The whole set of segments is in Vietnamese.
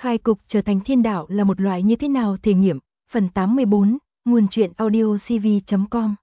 Khai cục trở thành thiên đạo là một loại như thế nào thể nghiệm, phần 84, nguồn truyện audio cv.com.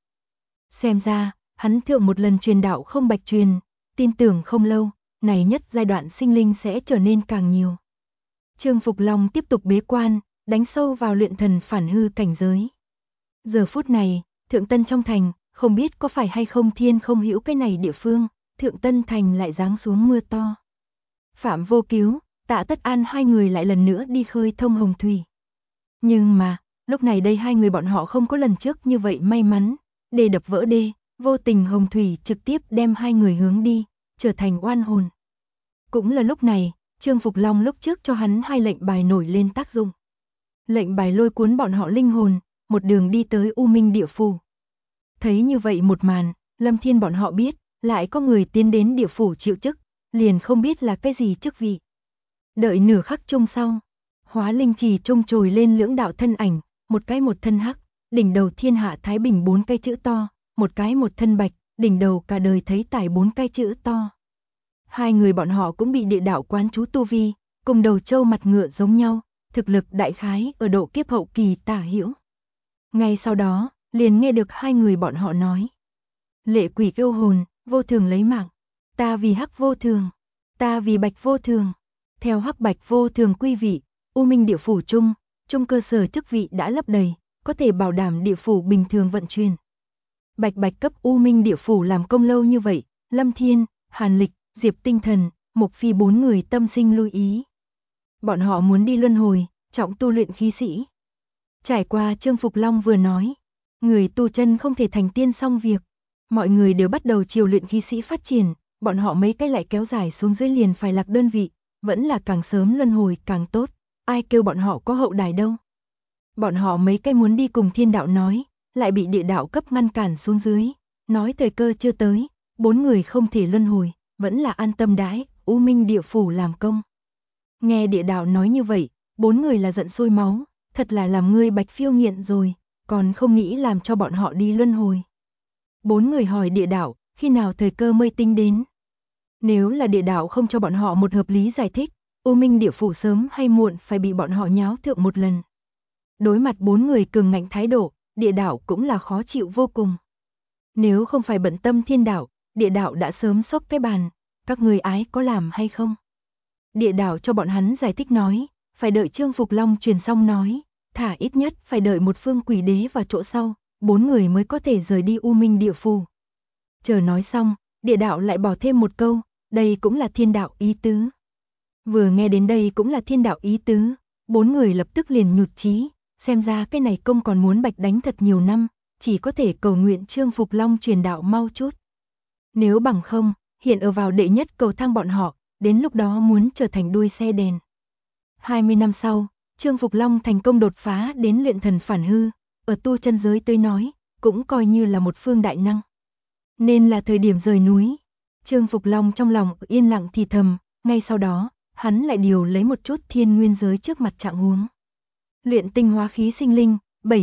Xem ra, hắn thượng một lần truyền đạo không bạch truyền, tin tưởng không lâu, này nhất giai đoạn sinh linh sẽ trở nên càng nhiều. Trương Phục Long tiếp tục bế quan, đánh sâu vào luyện thần phản hư cảnh giới. Giờ phút này, Thượng Tân trong thành, không biết có phải hay không thiên không hữu cái này địa phương, Thượng Tân thành lại giáng xuống mưa to. Phạm Vô Cứu, Tạ Tất An hai người lại lần nữa đi khơi thông hồng thủy. Nhưng mà, lúc này đây hai người bọn họ không có lần trước như vậy may mắn, đê đập vỡ đê, vô tình hồng thủy trực tiếp đem hai người hướng đi, trở thành oan hồn. Cũng là lúc này, Trương Phục Long lúc trước cho hắn hai lệnh bài nổi lên tác dụng. Lệnh bài lôi cuốn bọn họ linh hồn, một đường đi tới U Minh địa phủ. Thấy như vậy một màn, Lâm Thiên bọn họ biết, lại có người tiến đến địa phủ chịu chức, liền không biết là cái gì chức vị. Đợi nửa khắc chung sau, hóa linh trì trung trồi lên lưỡng đạo thân ảnh, một cái một thân hắc, đỉnh đầu thiên hạ thái bình bốn cái chữ to, một cái một thân bạch, đỉnh đầu cả đời thấy tài bốn cái chữ to. Hai người bọn họ cũng bị địa đạo quán chú tu vi, cùng đầu trâu mặt ngựa giống nhau, thực lực đại khái ở độ kiếp hậu kỳ tả hữu. Ngay sau đó, liền nghe được hai người bọn họ nói: lệ quỷ yêu hồn, vô thường lấy mạng, ta vì hắc vô thường, ta vì bạch vô thường. Theo hắc bạch vô thường quy vị, U Minh địa phủ trung cơ sở chức vị đã lấp đầy, có thể bảo đảm địa phủ bình thường vận chuyển. Bạch bạch cấp U Minh địa phủ làm công lâu như vậy, Lâm Thiên, Hàn Lịch, Diệp Tinh Thần, Mộc Phi bốn người tâm sinh lưu ý. Bọn họ muốn đi luân hồi, trọng tu luyện khí sĩ. Trải qua Trương Phục Long vừa nói, người tu chân không thể thành tiên xong việc, mọi người đều bắt đầu chiều luyện khí sĩ phát triển, bọn họ mấy cái lại kéo dài xuống dưới liền phải lạc đơn vị, vẫn là càng sớm luân hồi càng tốt, ai kêu bọn họ có hậu đài đâu. Bọn họ mấy cái muốn đi cùng thiên đạo nói, lại bị địa đạo cấp ngăn cản xuống dưới, nói thời cơ chưa tới, bốn người không thể luân hồi, vẫn là an tâm đãi, U Minh địa phủ làm công. Nghe địa đạo nói như vậy, bốn người là giận sôi máu, thật là làm ngươi Bạch Phiêu nghiện rồi, còn không nghĩ làm cho bọn họ đi luân hồi. Bốn người hỏi địa đạo, khi nào thời cơ mới tính đến? Nếu là địa đạo không cho bọn họ một hợp lý giải thích, U Minh địa phủ sớm hay muộn phải bị bọn họ nháo thượng một lần. Đối mặt bốn người cường ngạnh thái độ, địa đạo cũng là khó chịu vô cùng. Nếu không phải bận tâm thiên đạo, địa đạo đã sớm xốc cái bàn, các người ái có làm hay không? Địa đạo cho bọn hắn giải thích nói, phải đợi Trương Phục Long truyền xong nói, thả ít nhất phải đợi một phương quỷ đế vào chỗ sau, bốn người mới có thể rời đi U Minh địa phủ. Chờ nói xong, địa đạo lại bỏ thêm một câu, đây cũng là thiên đạo ý tứ. Vừa nghe đến đây cũng là thiên đạo ý tứ, bốn người lập tức liền nhụt chí, xem ra cái này công còn muốn bạch đánh thật nhiều năm, chỉ có thể cầu nguyện Trương Phục Long truyền đạo mau chút. Nếu bằng không, hiện ở vào đệ nhất cầu thang bọn họ, đến lúc đó muốn trở thành đuôi xe đèn. 20 năm sau, Trương Phục Long thành công đột phá đến luyện thần phản hư, ở tu chân giới tới nói, cũng coi như là một phương đại năng. Nên là thời điểm rời núi. Trương Phục Long trong lòng yên lặng thì thầm, ngay sau đó, hắn lại điều lấy một chút thiên nguyên giới trước mặt trạng huống. Luyện tinh hóa khí sinh linh,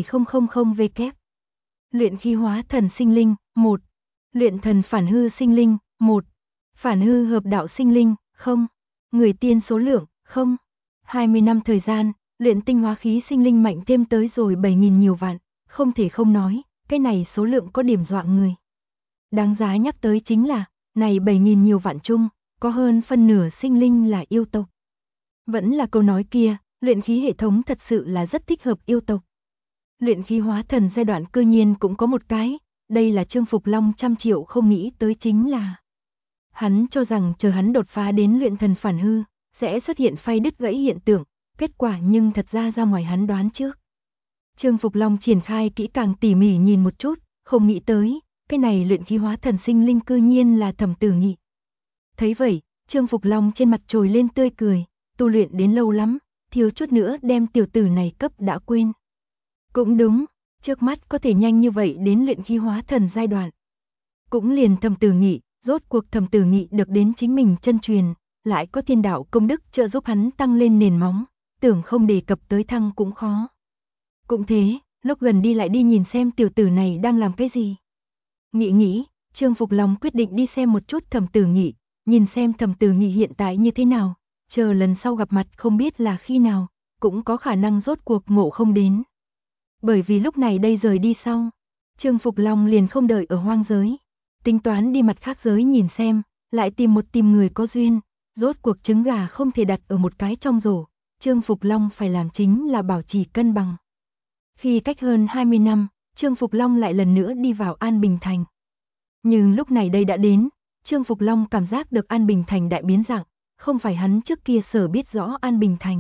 7000W. Luyện khí hóa thần sinh linh, 1. Luyện thần phản hư sinh linh, 1. Phản hư hợp đạo sinh linh, 0. Người tiên số lượng, 0. 20 năm thời gian, luyện tinh hóa khí sinh linh mạnh thêm tới rồi 7000 nhiều vạn, không thể không nói, cái này số lượng có điểm dọa người. Đáng giá nhắc tới chính là, này 7000 nhiều vạn chung, có hơn phân nửa sinh linh là yêu tộc. Vẫn là câu nói kia, luyện khí hệ thống thật sự là rất thích hợp yêu tộc. Luyện khí hóa thần giai đoạn cư nhiên cũng có một cái, đây là Trương Phục Long trăm triệu không nghĩ tới chính là. Hắn cho rằng chờ hắn đột phá đến luyện thần phản hư, sẽ xuất hiện phay đứt gãy hiện tượng, kết quả nhưng thật ra ngoài hắn đoán trước. Trương Phục Long triển khai kỹ càng tỉ mỉ nhìn một chút, không nghĩ tới, cái này luyện khí hóa thần sinh linh cư nhiên là Thẩm Tử Nghị. Thấy vậy, Trương Phục Long trên mặt trồi lên tươi cười, tu luyện đến lâu lắm, thiếu chút nữa đem tiểu tử này cấp đã quên. Cũng đúng, trước mắt có thể nhanh như vậy đến luyện khí hóa thần giai đoạn. Cũng liền Thẩm Tử Nghị, rốt cuộc Thẩm Tử Nghị được đến chính mình chân truyền, lại có thiên đạo công đức trợ giúp hắn tăng lên nền móng, tưởng không đề cập tới thăng cũng khó. Cũng thế, lúc gần đi lại đi nhìn xem tiểu tử này đang làm cái gì. Nghĩ, Trương Phục Long quyết định đi xem một chút Thẩm Tử Nghị, nhìn xem Thẩm Tử Nghị hiện tại như thế nào, chờ lần sau gặp mặt không biết là khi nào, cũng có khả năng rốt cuộc ngộ không đến. Bởi vì lúc này đây rời đi sau, Trương Phục Long liền không đợi ở hoang giới, tính toán đi mặt khác giới nhìn xem, lại tìm người có duyên, rốt cuộc trứng gà không thể đặt ở một cái trong rổ, Trương Phục Long phải làm chính là bảo trì cân bằng. Khi cách hơn 20 năm, Trương Phục Long lại lần nữa đi vào An Bình Thành. Nhưng lúc này đây đã đến, Trương Phục Long cảm giác được An Bình Thành đại biến dạng, không phải hắn trước kia sở biết rõ An Bình Thành.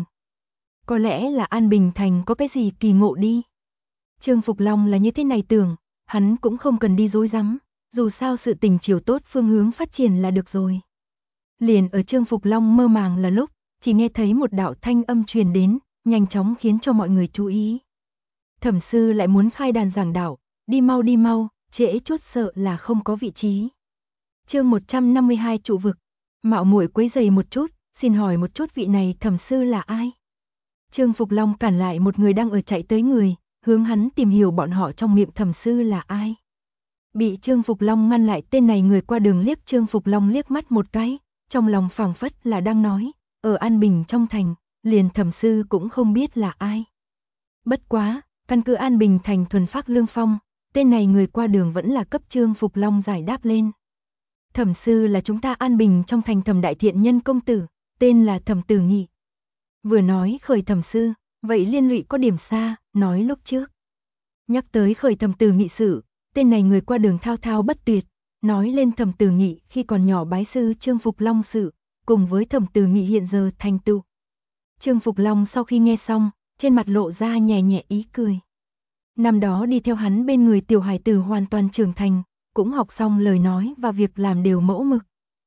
Có lẽ là An Bình Thành có cái gì kỳ ngộ đi. Trương Phục Long là như thế này tưởng, hắn cũng không cần đi dối rắm, dù sao sự tình chiều tốt phương hướng phát triển là được rồi. Liền ở Trương Phục Long mơ màng là lúc, chỉ nghe thấy một đạo thanh âm truyền đến, nhanh chóng khiến cho mọi người chú ý. Thẩm sư lại muốn khai đàn giảng đạo, đi mau, trễ chút sợ là không có vị trí. Chương 152 trụ vực, mạo muội quấy rầy một chút, xin hỏi một chút vị này thẩm sư là ai? Trương Phục Long cản lại một người đang ở chạy tới người, hướng hắn tìm hiểu bọn họ trong miệng thẩm sư là ai. Bị Trương Phục Long ngăn lại tên này người qua đường liếc Trương Phục Long liếc mắt một cái, trong lòng phảng phất là đang nói, ở An Bình trong thành, liền thẩm sư cũng không biết là ai. Bất quá, căn cứ An Bình thành thuần phác lương phong, tên này người qua đường vẫn là cấp Trương Phục Long giải đáp lên. Thẩm sư là chúng ta An Bình trong thành Thẩm đại thiện nhân công tử, tên là Thẩm Tử Nghị. Vừa nói khởi thẩm sư, vậy liên lụy có điểm xa, nói lúc trước. Nhắc tới khởi Thẩm Tử Nghị sự, tên này người qua đường thao thao bất tuyệt, nói lên Thẩm Tử Nghị khi còn nhỏ bái sư Trương Phục Long sự, cùng với Thẩm Tử Nghị hiện giờ thành tựu. Trương Phục Long sau khi nghe xong, trên mặt lộ ra nhẹ nhẹ ý cười. Năm đó đi theo hắn bên người tiểu hải tử hoàn toàn trưởng thành, cũng học xong lời nói và việc làm đều mẫu mực.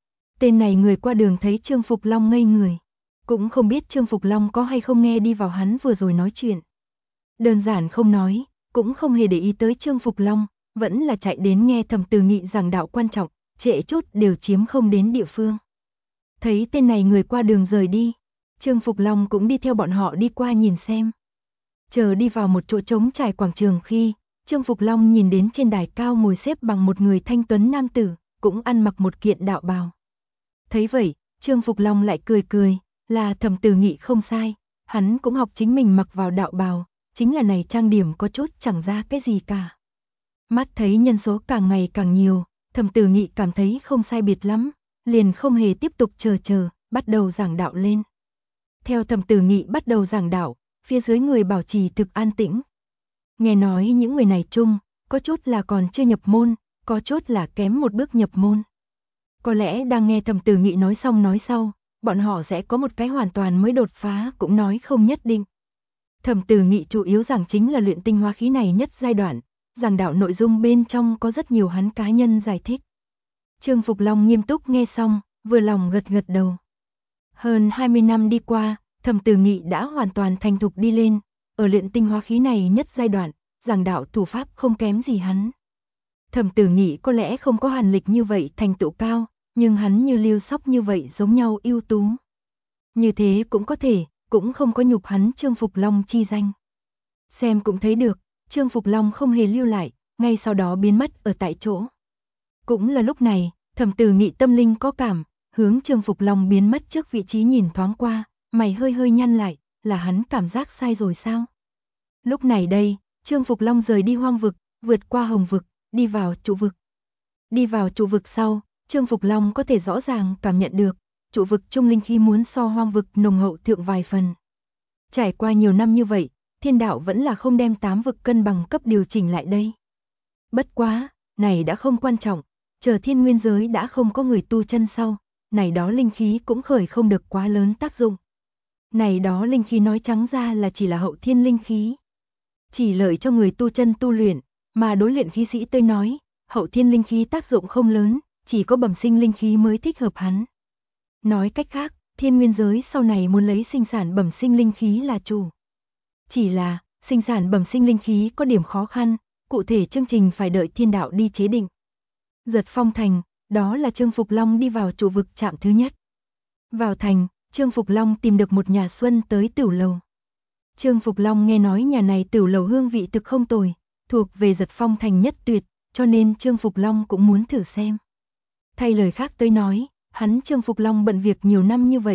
Tên này người qua đường thấy Trương Phục Long ngây người, cũng không biết Trương Phục Long có hay không nghe đi vào hắn vừa rồi nói chuyện. Đơn giản không nói, cũng không hề để ý tới Trương Phục Long, vẫn là chạy đến nghe Thẩm Tử Nghị giảng đạo quan trọng, trễ chút đều chiếm không đến địa phương. Thấy tên này người qua đường rời đi, Trương Phục Long cũng đi theo bọn họ đi qua nhìn xem. Chờ đi vào một chỗ trống trải quảng trường khi, Trương Phục Long nhìn đến trên đài cao ngồi xếp bằng một người thanh tuấn nam tử, cũng ăn mặc một kiện đạo bào. Thấy vậy, Trương Phục Long lại cười, là Thẩm Tử Nghị không sai, hắn cũng học chính mình mặc vào đạo bào, chính là này trang điểm có chút chẳng ra cái gì cả. Mắt thấy nhân số càng ngày càng nhiều, Thẩm Tử Nghị cảm thấy không sai biệt lắm, liền không hề tiếp tục chờ, bắt đầu giảng đạo lên. Theo Thẩm Tử Nghị bắt đầu giảng đạo, phía dưới người bảo trì thực an tĩnh. Nghe nói những người này chung, có chút là còn chưa nhập môn, có chút là kém một bước nhập môn. Có lẽ đang nghe Thẩm Tử Nghị nói xong nói sau, bọn họ sẽ có một cái hoàn toàn mới đột phá cũng nói không nhất định. Thẩm Tử Nghị chủ yếu giảng chính là luyện tinh hóa khí này nhất giai đoạn, giảng đạo nội dung bên trong có rất nhiều hắn cá nhân giải thích. Trương Phục Long nghiêm túc nghe xong, vừa lòng gật đầu. Hơn 20 năm đi qua, Thẩm Tử Nghị đã hoàn toàn thành thục đi lên, ở luyện tinh hóa khí này nhất giai đoạn, giảng đạo thủ pháp không kém gì hắn. Thẩm Tử Nghị có lẽ không có Hàn Lịch như vậy thành tựu cao, nhưng hắn như Lưu Sóc như vậy giống nhau ưu tú. Như thế cũng có thể, cũng không có nhục hắn Trương Phục Long chi danh. Xem cũng thấy được, Trương Phục Long không hề lưu lại, ngay sau đó biến mất ở tại chỗ. Cũng là lúc này, Thẩm Tử Nghị tâm linh có cảm, hướng Trương Phục Long biến mất trước vị trí nhìn thoáng qua, mày hơi nhăn lại, là hắn cảm giác sai rồi sao? Lúc này đây, Trương Phục Long rời đi hoang vực, vượt qua hồng vực, đi vào trụ vực. Đi vào trụ vực sau, Trương Phục Long có thể rõ ràng cảm nhận được, trụ vực trung linh khí muốn so hoang vực nồng hậu thượng vài phần. Trải qua nhiều năm như vậy, thiên đạo vẫn là không đem 8 vực cân bằng cấp điều chỉnh lại đây. Bất quá, này đã không quan trọng, chờ thiên nguyên giới đã không có người tu chân sau, này đó linh khí cũng khởi không được quá lớn tác dụng. Này đó linh khí nói trắng ra là chỉ là hậu thiên linh khí. Chỉ lợi cho người tu chân tu luyện, mà đối luyện khí sĩ tôi nói, hậu thiên linh khí tác dụng không lớn, chỉ có bẩm sinh linh khí mới thích hợp hắn. Nói cách khác, thiên nguyên giới sau này muốn lấy sinh sản bẩm sinh linh khí là chủ. Chỉ là, sinh sản bẩm sinh linh khí có điểm khó khăn, cụ thể chương trình phải đợi thiên đạo đi chế định. Giật Phong thành, đó là Trương Phục Long đi vào trụ vực trạm thứ nhất. Vào thành, Trương Phục Long tìm được một nhà xuân tới tửu lầu. Trương Phục Long nghe nói nhà này tửu lầu hương vị thực không tồi, thuộc về Giật Phong thành nhất tuyệt, cho nên Trương Phục Long cũng muốn thử xem. Thay lời khác tới nói, hắn Trương Phục Long bận việc nhiều năm như vậy,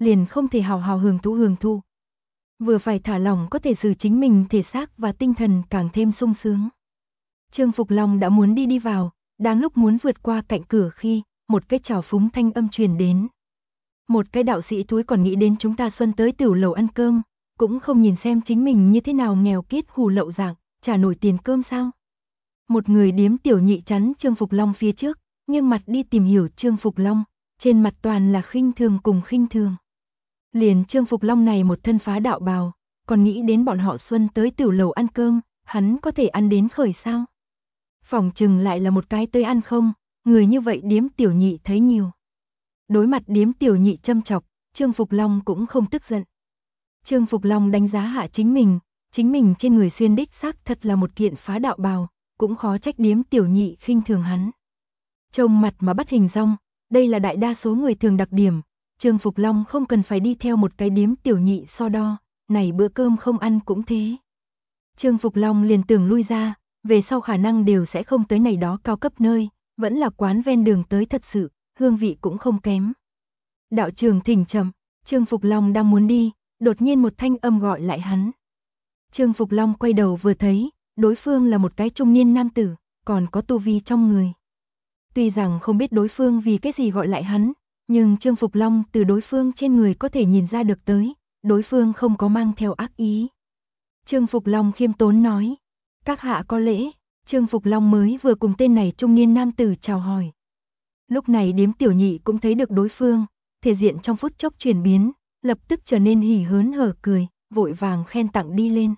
liền không thể hào hào hưởng thụ. Vừa phải thả lỏng có thể xử chính mình thể xác và tinh thần càng thêm sung sướng. Trương Phục Long đã muốn đi vào, đang lúc muốn vượt qua cạnh cửa khi một cái trào phúng thanh âm truyền đến. Một cái đạo sĩ túi còn nghĩ đến chúng ta xuân tới tiểu lầu ăn cơm, cũng không nhìn xem chính mình như thế nào nghèo kiết hù lậu dạng, trả nổi tiền cơm sao? Một người điếm tiểu nhị chắn Trương Phục Long phía trước, nghiêng mặt đi tìm hiểu Trương Phục Long, trên mặt toàn là khinh thường cùng khinh thường. Liền Trương Phục Long này một thân phá đạo bào, còn nghĩ đến bọn họ xuân tới tiểu lầu ăn cơm, hắn có thể ăn đến khởi sao? Phỏng chừng lại là một cái tới ăn không, người như vậy điếm tiểu nhị thấy nhiều. Đối mặt điếm tiểu nhị châm chọc, Trương Phục Long cũng không tức giận. Trương Phục Long đánh giá hạ chính mình trên người xuyên đích xác thật là một kiện phá đạo bào, cũng khó trách điếm tiểu nhị khinh thường hắn. Trông mặt mà bắt hình dong, đây là đại đa số người thường đặc điểm, Trương Phục Long không cần phải đi theo một cái điếm tiểu nhị so đo, này bữa cơm không ăn cũng thế. Trương Phục Long liền tưởng lui ra, về sau khả năng đều sẽ không tới này đó cao cấp nơi, vẫn là quán ven đường tới thật sự, hương vị cũng không kém. Đạo trưởng thỉnh chậm, Trương Phục Long đang muốn đi, đột nhiên một thanh âm gọi lại hắn. Trương Phục Long quay đầu vừa thấy, đối phương là một cái trung niên nam tử, còn có tu vi trong người. Tuy rằng không biết đối phương vì cái gì gọi lại hắn, nhưng Trương Phục Long từ đối phương trên người có thể nhìn ra được tới, đối phương không có mang theo ác ý. Trương Phục Long khiêm tốn nói, các hạ có lễ, Trương Phục Long mới vừa cùng tên này trung niên nam tử chào hỏi. Lúc này điếm tiểu nhị cũng thấy được đối phương, thể diện trong phút chốc chuyển biến, lập tức trở nên hỉ hớn hở cười, vội vàng khen tặng đi lên.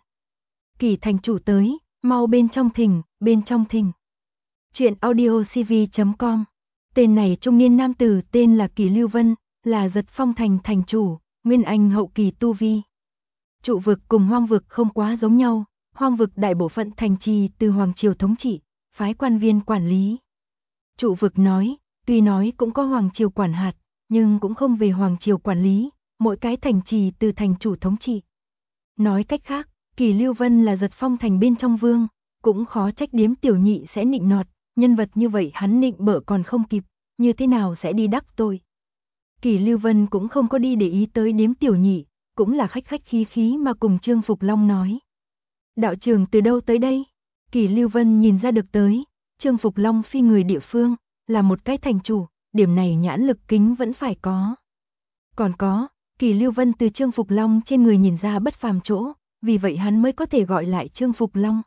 Kỳ thành chủ tới, mau bên trong thỉnh. Chuyện audiocv.com. Tên này trung niên nam tử tên là Kỳ Lưu Vân, là Giật Phong thành thành chủ, nguyên anh hậu kỳ tu vi. Trụ vực cùng hoang vực không quá giống nhau, hoang vực đại bộ phận thành trì từ hoàng triều thống trị, phái quan viên quản lý. Trụ vực tuy nói cũng có hoàng triều quản hạt, nhưng cũng không về hoàng triều quản lý, mỗi cái thành trì từ thành chủ thống trị. Nói cách khác, Kỳ Lưu Vân là Giật Phong thành bên trong vương, cũng khó trách điếm tiểu nhị sẽ nịnh nọt, nhân vật như vậy hắn nịnh bợ còn không kịp, như thế nào sẽ đi đắc tội. Kỳ Lưu Vân cũng không có đi để ý tới điếm tiểu nhị, cũng là khách khách khí khí mà cùng Trương Phục Long nói. Đạo trưởng từ đâu tới đây? Kỳ Lưu Vân nhìn ra được tới, Trương Phục Long phi người địa phương, là một cái thành chủ, điểm này nhãn lực kính vẫn phải có. Còn có, Kỳ Lưu Vân từ Trương Phục Long trên người nhìn ra bất phàm chỗ, vì vậy hắn mới có thể gọi lại Trương Phục Long.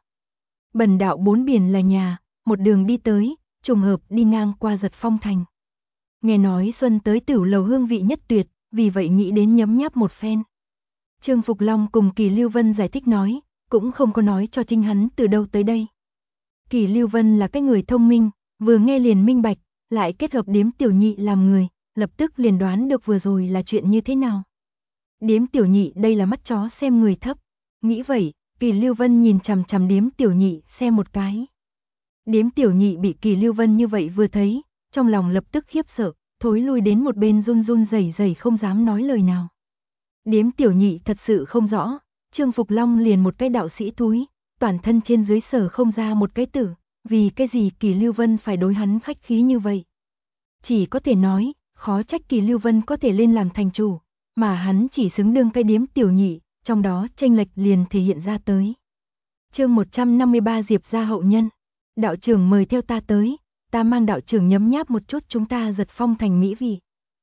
Bần đạo bốn biển là nhà, một đường đi tới, trùng hợp đi ngang qua Giật Phong thành. Nghe nói xuân tới tiểu lầu hương vị nhất tuyệt, vì vậy nghĩ đến nhấm nháp một phen. Trương Phục Long cùng Kỳ Lưu Vân giải thích nói, cũng không có nói cho chính hắn từ đâu tới đây. Kỳ Lưu Vân là cái người thông minh, vừa nghe liền minh bạch, lại kết hợp điếm tiểu nhị làm người, lập tức liền đoán được vừa rồi là chuyện như thế nào. Điếm tiểu nhị đây là mắt chó xem người thấp, nghĩ vậy, Kỳ Lưu Vân nhìn chằm chằm điếm tiểu nhị xem một cái. Điếm tiểu nhị bị Kỳ Lưu Vân như vậy vừa thấy, trong lòng lập tức khiếp sợ, thối lui đến một bên run run rẩy rẩy không dám nói lời nào. Điếm tiểu nhị thật sự không rõ, Trương Phục Long liền một cái đạo sĩ túi, toàn thân trên dưới sở không ra một cái tử, vì cái gì Kỳ Lưu Vân phải đối hắn khách khí như vậy. Chỉ có thể nói, khó trách Kỳ Lưu Vân có thể lên làm thành chủ, mà hắn chỉ xứng đương cái điếm tiểu nhị, trong đó chênh lệch liền thể hiện ra tới. Chương 153 Diệp gia hậu nhân. Đạo trưởng mời theo ta tới, ta mang đạo trưởng nhấm nháp một chút chúng ta Giật Phong thành mỹ vị.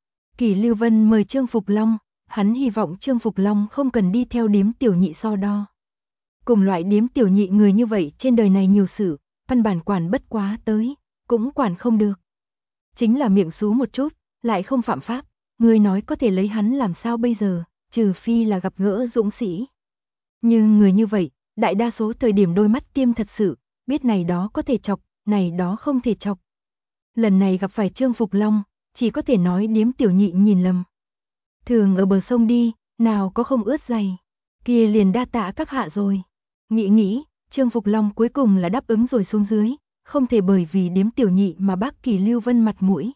Kỳ Lưu Vân mời Trương Phục Long, hắn hy vọng Trương Phục Long không cần đi theo điếm tiểu nhị so đo. Cùng loại điếm tiểu nhị người như vậy trên đời này nhiều sự, căn bản quản bất quá tới, cũng quản không được. Chính là miệng xú một chút, lại không phạm pháp, người nói có thể lấy hắn làm sao bây giờ, trừ phi là gặp gỡ dũng sĩ. Nhưng người như vậy, đại đa số thời điểm đôi mắt tiêm thật sự, biết này đó có thể chọc, này đó không thể chọc. Lần này gặp phải Trương Phục Long, chỉ có thể nói điếm tiểu nhị nhìn lầm. Thường ở bờ sông đi, nào có không ướt giày, kia liền đa tạ các hạ rồi. Nghĩ, Trương Phục Long cuối cùng là đáp ứng rồi xuống dưới, không thể bởi vì điếm tiểu nhị mà bác Kỳ Lưu Vân mặt mũi.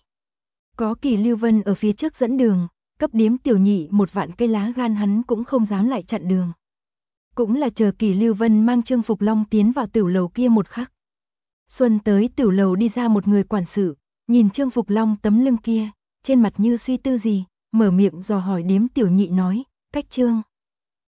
Có Kỳ Lưu Vân ở phía trước dẫn đường, cấp điếm tiểu nhị một vạn cây lá gan hắn cũng không dám lại chặn đường. Cũng là chờ Kỳ Lưu Vân mang Trương Phục Long tiến vào tiểu lầu kia một khắc. Xuân tới tiểu lầu đi ra một người quản sự, nhìn Trương Phục Long tấm lưng kia, trên mặt như suy tư gì, mở miệng dò hỏi Điếm Tiểu Nhị nói, cách chương.